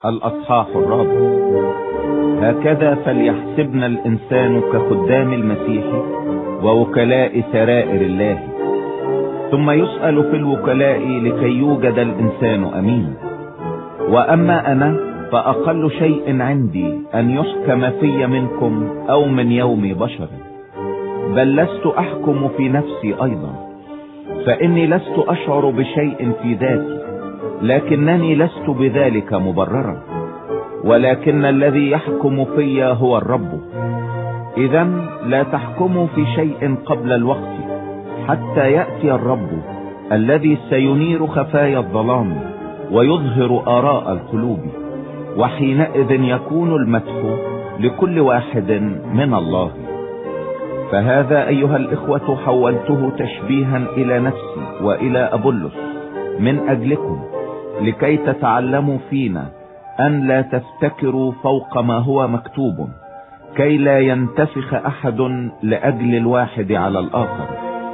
الأصحاح 4. هكذا فليحسبنا الإنسان كخدام المسيح ووكلاء سرائر الله، ثم يسأل في الوكلاء لكي يوجد الإنسان أمين. وأما أنا فأقل شيء عندي أن يحكم في منكم أو من يوم بشر، بل لست أحكم في نفسي أيضا، فإني لست أشعر بشيء في ذاتي، لكنني لست بذلك مبررا، ولكن الذي يحكم في هو الرب. إذا لا تحكموا في شيء قبل الوقت حتى يأتي الرب الذي سينير خفايا الظلام ويظهر آراء القلوب، وحينئذ يكون المدح لكل واحد من الله. فهذا أيها الإخوة حولته تشبيها إلى نفسي وإلى أبولس من أجلكم، لكي تتعلموا فينا أن لا تفتكروا فوق ما هو مكتوب، كي لا ينتفخ أحد لأجل الواحد على الآخر.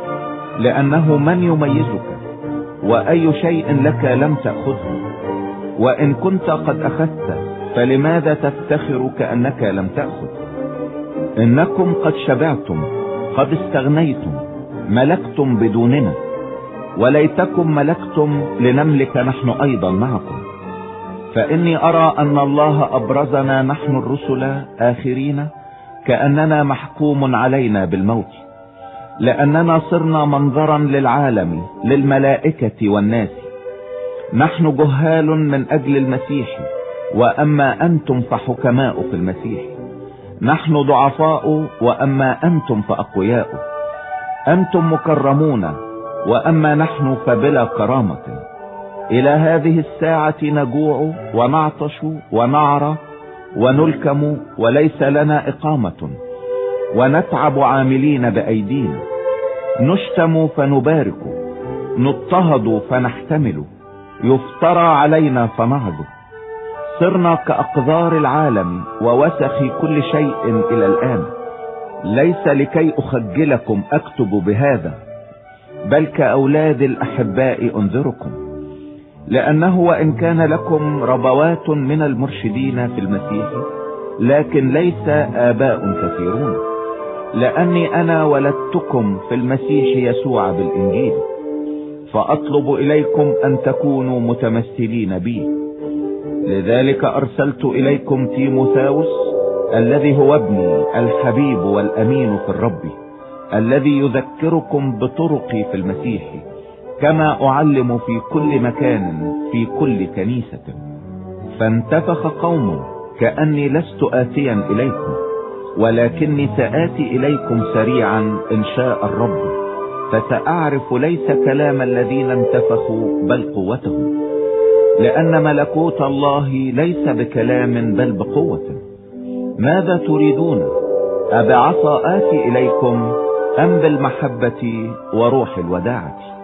لأنه من يميزك؟ وأي شيء لك لم تأخذه؟ وإن كنت قد أخذت فلماذا تفتخر كأنك لم تأخذ؟ إنكم قد شبعتم، قد استغنيتم، ملكتم بدوننا، وليتكم ملكتم لنملك نحن أيضا معكم. فإني أرى أن الله أبرزنا نحن الرسل آخرين كأننا محكوم علينا بالموت، لأننا صرنا منظرا للعالم، للملائكة والناس. نحن جهال من أجل المسيح، وأما أنتم فحكماء في المسيح. نحن ضعفاء، وأما أنتم فأقوياء. أنتم مكرمون، وأما نحن فبلا كرامة. إلى هذه الساعة نجوع ونعطش ونعرى ونلكم وليس لنا إقامة، ونتعب عاملين بأيدينا، نشتم فنبارك، نضطهد فنحتمل، يفترى علينا فنعظ. صرنا كأقذار العالم ووسخ كل شيء إلى الآن. ليس لكي أخجلكم أكتب بهذا، بل كأولاد الأحباء أنذركم. لأنه وإن كان لكم ربوات من المرشدين في المسيح، لكن ليس آباء كثيرون، لأني أنا ولدتكم في المسيح يسوع بالإنجيل، فأطلب إليكم أن تكونوا متمثلين بي. لذلك أرسلت إليكم تيموثاوس، الذي هو ابني الحبيب والأمين في الرب، الذي يذكركم بطرقي في المسيح، كما أعلم في كل مكان في كل كنيسة. فانتفخ قوم كأني لست آتيا إليكم، ولكني سآتي إليكم سريعا إن شاء الرب، فسأعرف ليس كلام الذين انتفخوا بل قوتهم. لأن ملكوت الله ليس بكلام بل بقوة. ماذا تريدون؟ أبعصا آتي إليكم أم بالمحبة وروح الوداعة؟